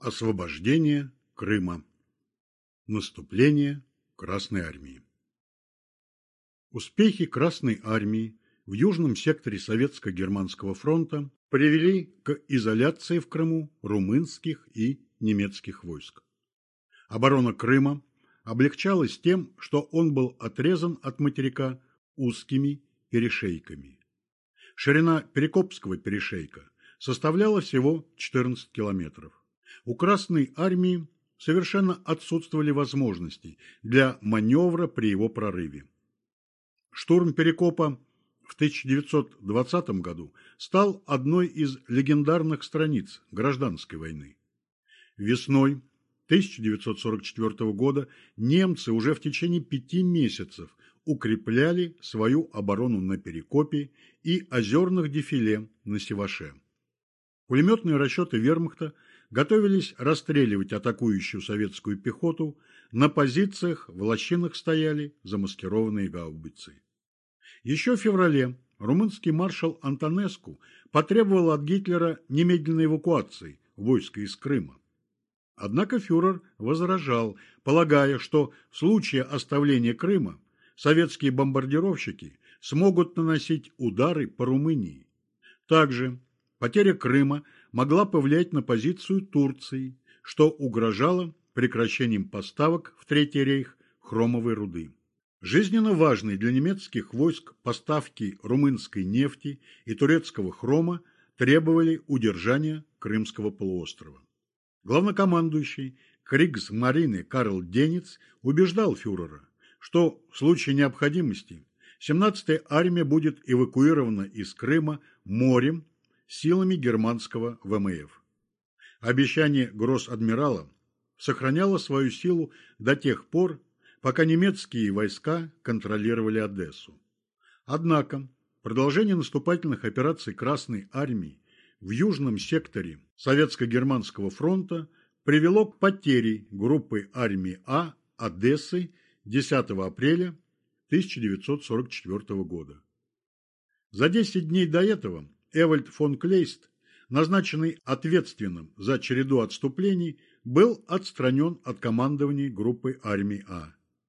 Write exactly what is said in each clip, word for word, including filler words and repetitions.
Освобождение Крыма. Наступление Красной армии. Успехи Красной армии в южном секторе Советско-Германского фронта привели к изоляции в Крыму румынских и немецких войск. Оборона Крыма облегчалась тем, что он был отрезан от материка узкими перешейками. Ширина Перекопского перешейка составляла всего четырнадцать километров. У Красной армии совершенно отсутствовали возможности для маневра при его прорыве. Штурм Перекопа в тысяча девятьсот двадцатом году стал одной из легендарных страниц гражданской войны. Весной тысяча девятьсот сорок четвёртого года немцы уже в течение пяти месяцев укрепляли свою оборону на Перекопе и озерных дефиле на Севаше. Пулеметные расчеты вермахта готовились расстреливать атакующую советскую пехоту, на позициях в лощинах стояли замаскированные гаубицы. Еще в феврале румынский маршал Антонеску потребовал от Гитлера немедленной эвакуации войска из Крыма. Однако фюрер возражал, полагая, что в случае оставления Крыма советские бомбардировщики смогут наносить удары по Румынии. Также потеря Крыма могла повлиять на позицию Турции, что угрожало прекращением поставок в Третий рейх хромовой руды. Жизненно важной для немецких войск поставки румынской нефти и турецкого хрома требовали удержания Крымского полуострова. Главнокомандующий Кригсмарины Карл Денец убеждал фюрера, что в случае необходимости семнадцатая армия будет эвакуирована из Крыма морем силами германского вэ эм эф. Обещание гросс-адмирала сохраняло свою силу до тех пор, пока немецкие войска контролировали Одессу. Однако продолжение наступательных операций Красной армии в южном секторе Советско-Германского фронта привело к потере группы армии А Одессы десятого апреля тысяча девятьсот сорок четвёртого года. За десять дней до этого Эвальд фон Клейст, назначенный ответственным за череду отступлений, был отстранен от командования группой армии А.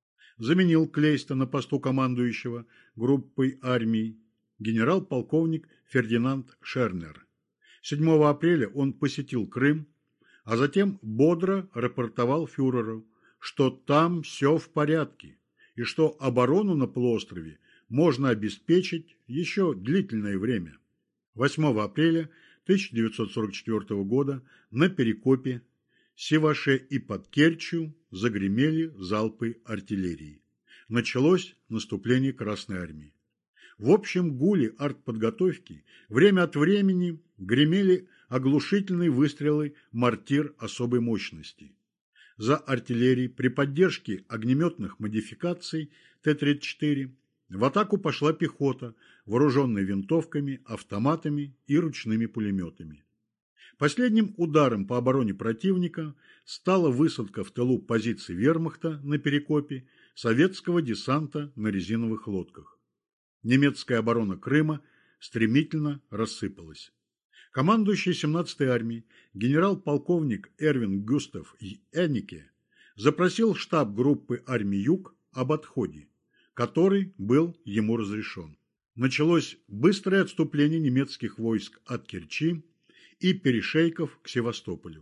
Заменил Клейста на посту командующего группой армий генерал-полковник Фердинанд Шернер. седьмого апреля он посетил Крым, а затем бодро рапортовал фюреру, что там все в порядке и что оборону на полуострове можно обеспечить еще длительное время. восьмого апреля тысяча девятьсот сорок четвёртого года на Перекопе, Севаше и под Керчью загремели залпы артиллерии. Началось наступление Красной армии. В общем гуле артподготовки время от времени гремели оглушительные выстрелы мортир особой мощности. За артиллерией при поддержке огнеметных модификаций Т тридцать четыре в атаку пошла пехота, вооруженная винтовками, автоматами и ручными пулеметами. Последним ударом по обороне противника стала высадка в тылу позиций вермахта на Перекопе советского десанта на резиновых лодках. Немецкая оборона Крыма стремительно рассыпалась. Командующий семнадцатой армией генерал-полковник Эрвин Гюстав Эннике запросил штаб группы армий Юг об отходе, который был ему разрешен. Началось быстрое отступление немецких войск от Керчи и перешейков к Севастополю.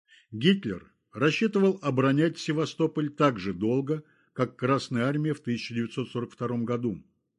Гитлер рассчитывал оборонять Севастополь так же долго, как Красная армия в тысяча девятьсот сорок втором году.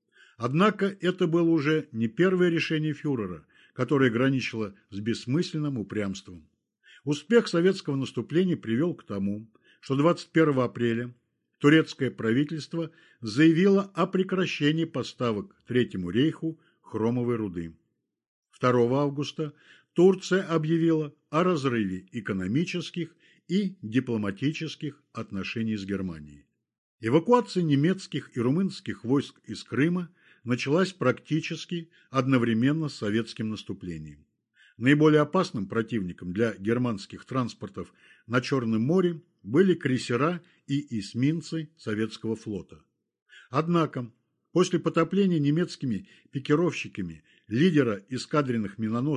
Однако это было уже не первое решение фюрера, которое граничило с бессмысленным упрямством. Успех советского наступления привел к тому, что двадцать первого апреля турецкое правительство заявило о прекращении поставок Третьему рейху хромовой руды. второго августа Турция объявила о разрыве экономических и дипломатических отношений с Германией. Эвакуация немецких и румынских войск из Крыма началась практически одновременно с советским наступлением. Наиболее опасным противником для германских транспортов на Черном море были крейсера и эсминцы советского флота. Однако, после потопления немецкими пикировщиками лидера эскадренных миноносцев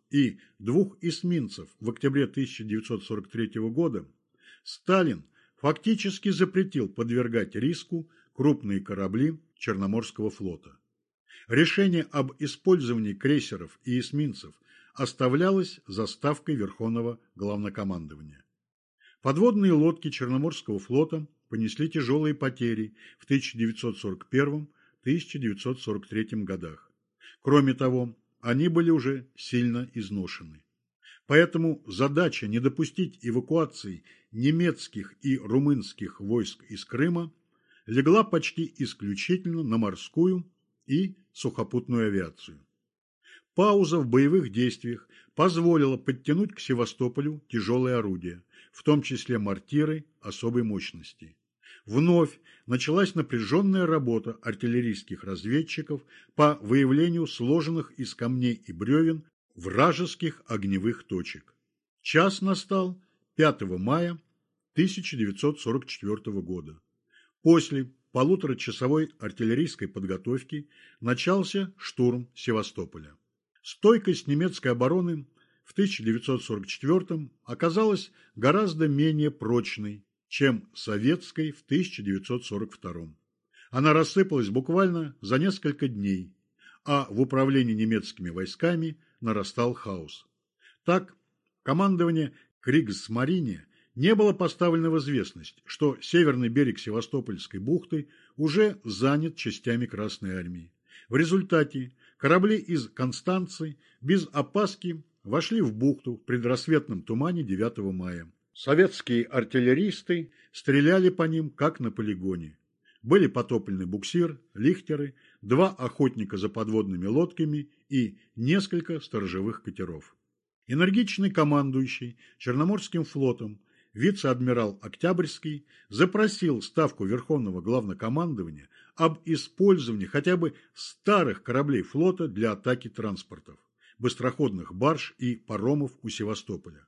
и двух эсминцев в октябре тысяча девятьсот сорок третьего года, Сталин фактически запретил подвергать риску крупные корабли Черноморского флота. Решение об использовании крейсеров и эсминцев оставлялось за ставкой Верховного Главнокомандования. Подводные лодки Черноморского флота понесли тяжелые потери в тысяча девятьсот сорок первом — тысяча девятьсот сорок третьем годах. Кроме того, они были уже сильно изношены. Поэтому задача не допустить эвакуации немецких и румынских войск из Крыма легла почти исключительно на морскую и сухопутную авиацию. Пауза в боевых действиях позволила подтянуть к Севастополю тяжелые орудия, в том числе мортиры особой мощности. Вновь началась напряженная работа артиллерийских разведчиков по выявлению сложенных из камней и бревен вражеских огневых точек. Час настал пятого мая тысяча девятьсот сорок четвёртого года. После полуторачасовой артиллерийской подготовки начался штурм Севастополя. Стойкость немецкой обороны в тысяча девятьсот сорок четвёртом оказалась гораздо менее прочной, чем советской в тысяча девятьсот сорок втором. Она рассыпалась буквально за несколько дней, а в управлении немецкими войсками нарастал хаос. Так, командование Кригсмарине не было поставлено в известность, что северный берег Севастопольской бухты уже занят частями Красной армии. В результате корабли из Констанции без опаски вошли в бухту в предрассветном тумане девятого мая. Советские артиллеристы стреляли по ним, как на полигоне. Были потоплены буксир, лихтеры, два охотника за подводными лодками и несколько сторожевых катеров. Энергичный командующий Черноморским флотом вице-адмирал Октябрьский запросил Ставку Верховного Главнокомандования об использовании хотя бы старых кораблей флота для атаки транспортов, быстроходных барж и паромов у Севастополя.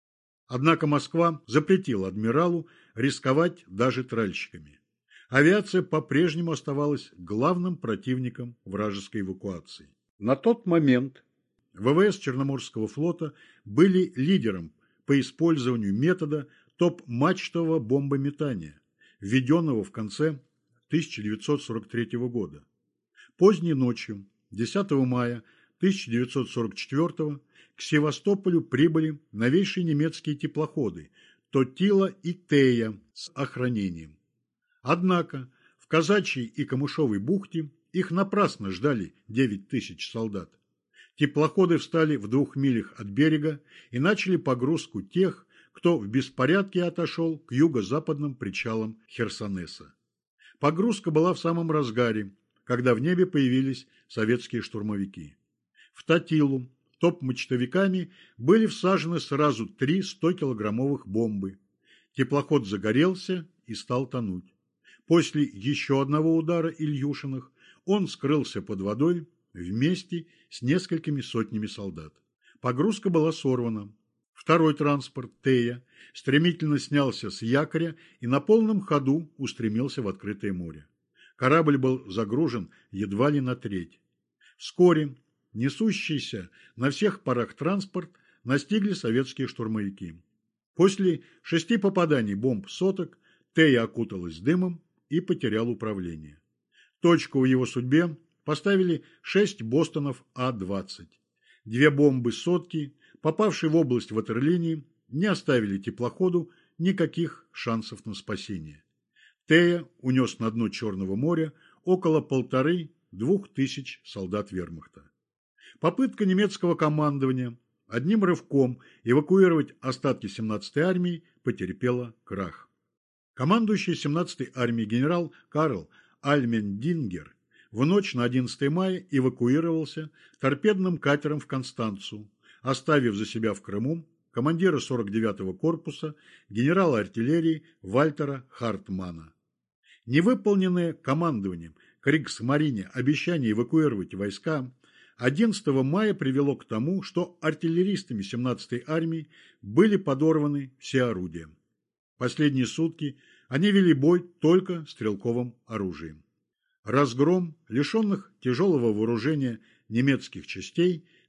Однако Москва запретила адмиралу рисковать даже тральщиками. Авиация по-прежнему оставалась главным противником вражеской эвакуации. На тот момент ВВС Черноморского флота были лидером по использованию метода топ-мачтового бомбометания, введенного в конце тысяча девятьсот сорок третьего года. Поздней ночью, десятого мая тысяча девятьсот сорок четвёртого, к Севастополю прибыли новейшие немецкие теплоходы Тотила и Тея с охранением. Однако в Казачьей и Камышовой бухте их напрасно ждали девять тысяч солдат. Теплоходы встали в двух милях от берега и начали погрузку тех, кто в беспорядке отошел к юго-западным причалам Херсонеса. Погрузка была в самом разгаре, когда в небе появились советские штурмовики. В Тотилу топ-мачтовиками были всажены сразу три стокилограммовых бомбы. Теплоход загорелся и стал тонуть. После еще одного удара Ильюшиных он скрылся под водой вместе с несколькими сотнями солдат. Погрузка была сорвана. Второй транспорт, Тея, стремительно снялся с якоря и на полном ходу устремился в открытое море. Корабль был загружен едва ли на треть. Вскоре несущийся на всех парах транспорт настигли советские штурмовики. После шести попаданий бомб соток Тея окуталась дымом и потерял управление. Точку в его судьбе поставили шесть Бостонов А двадцать. Две бомбы сотки, попавшие в область ватерлинии, не оставили теплоходу никаких шансов на спасение. Тея унес на дно Черного моря около полторы-двух тысяч солдат вермахта. Попытка немецкого командования одним рывком эвакуировать остатки семнадцатой армии потерпела крах. Командующий семнадцатой армией генерал Карл Альмендингер в ночь на одиннадцатое мая эвакуировался торпедным катером в Констанцу, оставив за себя в Крыму командира сорок девятого корпуса генерала артиллерии Вальтера Хартмана. Невыполненное командованием Кригсмарине обещание эвакуировать войска одиннадцатого мая привело к тому, что артиллеристами семнадцатой армии были подорваны все орудия. Последние сутки они вели бой только стрелковым оружием. Разгром лишенных тяжелого вооружения немецких частей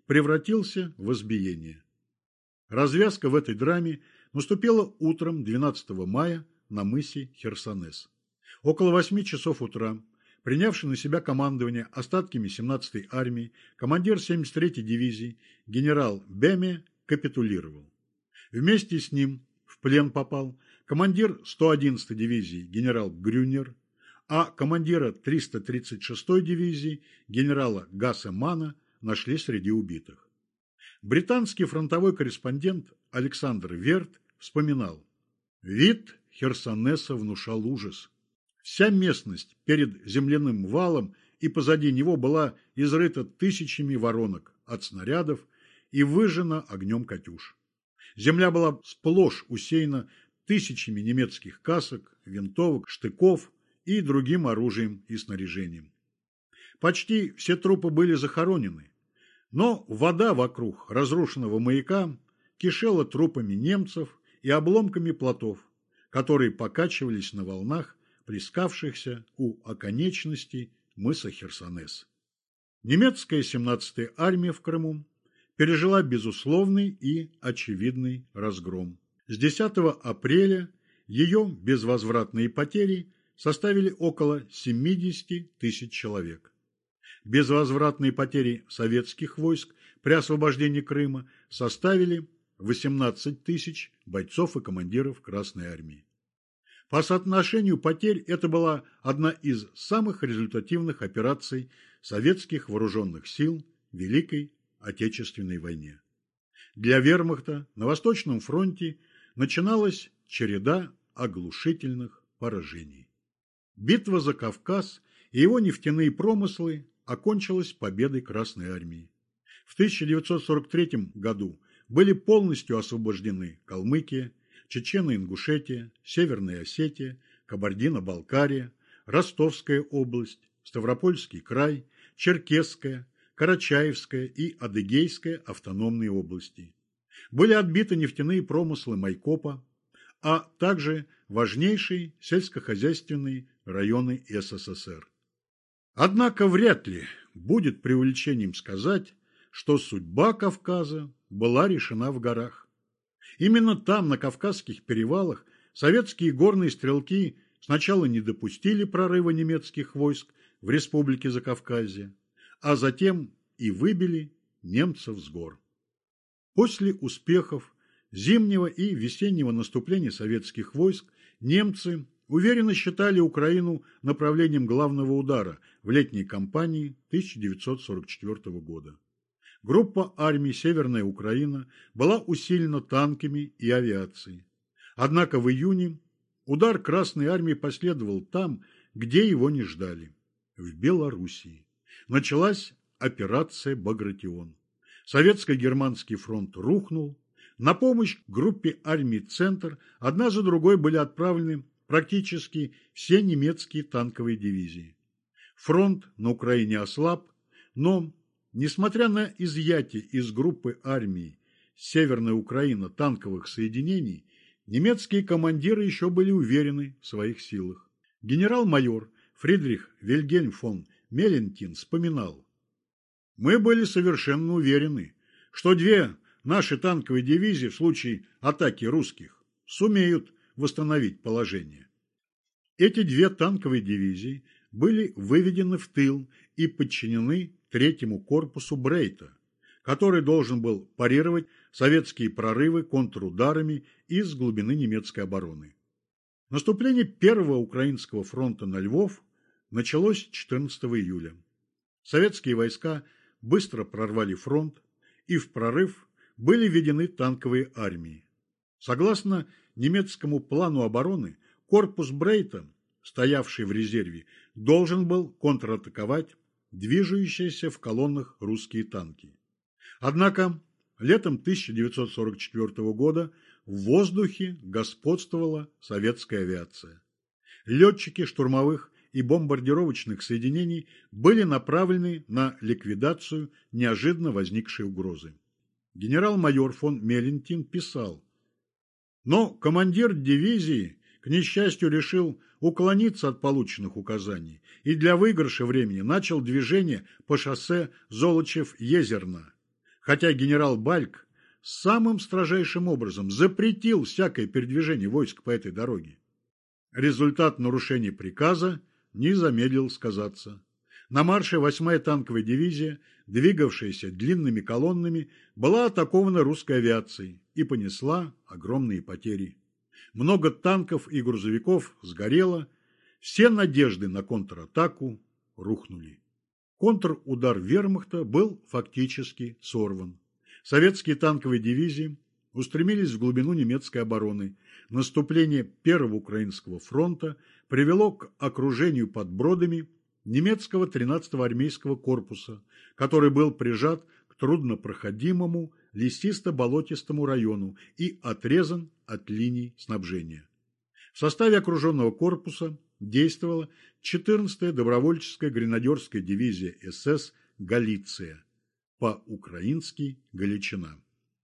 превратился в избиение. Развязка в этой драме наступила утром двенадцатого мая на мысе Херсонес. Около восьми часов утра, принявший на себя командование остатками семнадцатой армии, командир семьдесят третьей дивизии генерал Беме капитулировал. Вместе с ним в плен попал командир сто одиннадцатой дивизии генерал Грюнер, а командира триста тридцать шестой дивизии генерала Гасса Мана нашли среди убитых. Британский фронтовой корреспондент Александр Верт вспоминал: «Вид Херсонеса внушал ужас. Вся местность перед земляным валом и позади него была изрыта тысячами воронок от снарядов и выжжена огнем «Катюш». Земля была сплошь усеяна тысячами немецких касок, винтовок, штыков и другим оружием и снаряжением. Почти все трупы были захоронены, но вода вокруг разрушенного маяка кишела трупами немцев и обломками плотов, которые покачивались на волнах, плескавшихся у оконечностей мыса Херсонес. Немецкая семнадцатая армия в Крыму пережила безусловный и очевидный разгром. С десятого апреля ее безвозвратные потери составили около семидесяти тысяч человек. Безвозвратные потери советских войск при освобождении Крыма составили восемнадцать тысяч бойцов и командиров Красной армии. По соотношению потерь это была одна из самых результативных операций советских вооруженных сил в Великой Отечественной войне. Для вермахта на Восточном фронте начиналась череда оглушительных поражений. Битва за Кавказ и его нефтяные промыслы окончилась победой Красной армии. В тысяча девятьсот сорок третьем году были полностью освобождены Калмыкия, Чечено-Ингушетия, Северная Осетия, Кабардино-Балкария, Ростовская область, Ставропольский край, Черкесская, Карачаевская и Адыгейская автономные области. Были отбиты нефтяные промыслы Майкопа, а также важнейшие сельскохозяйственные районы СССР. Однако вряд ли будет преувеличением сказать, что судьба Кавказа была решена в горах. Именно там, на Кавказских перевалах, советские горные стрелки сначала не допустили прорыва немецких войск в Республике Закавказье, а затем и выбили немцев с гор. После успехов зимнего и весеннего наступления советских войск немцы уверенно считали Украину направлением главного удара в летней кампании тысяча девятьсот сорок четвёртого года. Группа армий «Северная Украина» была усилена танками и авиацией. Однако в июне удар Красной армии последовал там, где его не ждали – в Белоруссии. Началась операция «Багратион». Советско-германский фронт рухнул. На помощь группе армий «Центр» одна за другой были отправлены практически все немецкие танковые дивизии. Фронт на Украине ослаб, но, несмотря на изъятие из группы армий «Северная Украина» танковых соединений, немецкие командиры еще были уверены в своих силах. Генерал-майор Фридрих Вильгельм фон Мелентин вспоминал: «Мы были совершенно уверены, что две наши танковые дивизии в случае атаки русских сумеют восстановить положение». Эти две танковые дивизии были выведены в тыл и подчинены третьему корпусу Брейта, который должен был парировать советские прорывы контрударами из глубины немецкой обороны. Наступление Первого Украинского фронта на Львов началось четырнадцатого июля. Советские войска быстро прорвали фронт, и в прорыв были введены танковые армии. Согласно немецкому плану обороны, корпус Брейта, стоявший в резерве, должен был контратаковать движущиеся в колоннах русские танки. Однако летом тысяча девятьсот сорок четвёртого года в воздухе господствовала советская авиация. Летчики штурмовых и бомбардировочных соединений были направлены на ликвидацию неожиданно возникшей угрозы. Генерал-майор фон Мелентин писал: «Но командир дивизии, к несчастью, решил уклониться от полученных указаний и для выигрыша времени начал движение по шоссе Золочев-Езерна, хотя генерал Бальк самым строжайшим образом запретил всякое передвижение войск по этой дороге. Результат нарушения приказа не замедлил сказаться. На марше восьмая танковая дивизия, двигавшаяся длинными колоннами, была атакована русской авиацией и понесла огромные потери. Много танков и грузовиков сгорело, все надежды на контратаку рухнули. Контрудар вермахта был фактически сорван. Советские танковые дивизии устремились в глубину немецкой обороны. Наступление Первого Украинского фронта привело к окружению под Бродами немецкого тринадцатого армейского корпуса, который был прижат к труднопроходимому лесисто-болотистому району и отрезан от линий снабжения. В составе окруженного корпуса действовала четырнадцатая добровольческая гренадерская дивизия СС «Галиция», по-украински «Галичина».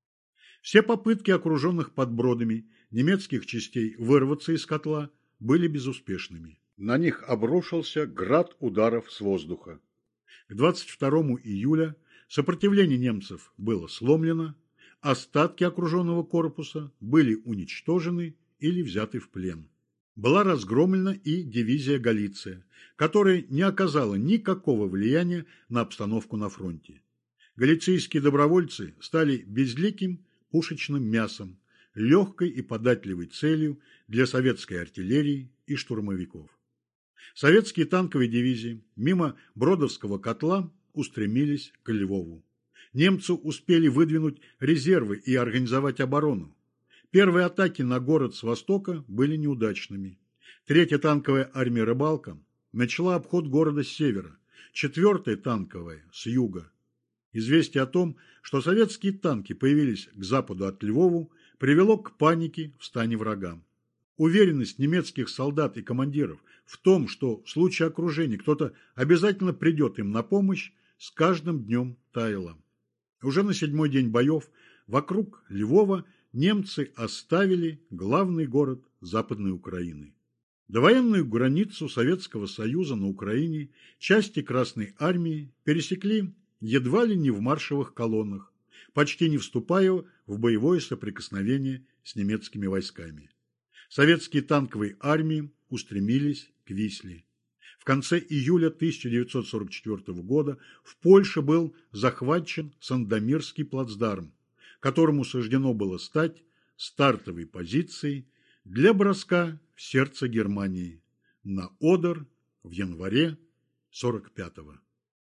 Все попытки окруженных под Бродами немецких частей вырваться из котла были безуспешными. На них обрушился град ударов с воздуха. К двадцать второму июля сопротивление немцев было сломлено, остатки окруженного корпуса были уничтожены или взяты в плен. Была разгромлена и дивизия «Галиция», которая не оказала никакого влияния на обстановку на фронте. Галицийские добровольцы стали безликим пушечным мясом, легкой и податливой целью для советской артиллерии и штурмовиков. Советские танковые дивизии мимо Бродовского котла устремились к Львову. Немцы успели выдвинуть резервы и организовать оборону. Первые атаки на город с востока были неудачными. Третья танковая армия «Рыбалка» начала обход города с севера, четвертая танковая – с юга. Известие о том, что советские танки появились к западу от Львова, привело к панике в стане врага. Уверенность немецких солдат и командиров в том, что в случае окружения кто-то обязательно придет им на помощь, с каждым днем таяла. Уже на седьмой день боев вокруг Львова немцы оставили главный город Западной Украины. Довоенную границу Советского Союза на Украине части Красной Армии пересекли едва ли не в маршевых колоннах, почти не вступая в боевое соприкосновение с немецкими войсками. Советские танковые армии устремились к Висле. В конце июля тысяча девятьсот сорок четвёртого года в Польше был захвачен Сандомирский плацдарм, которому суждено было стать стартовой позицией для броска в сердце Германии на Одер в январе сорок пятого.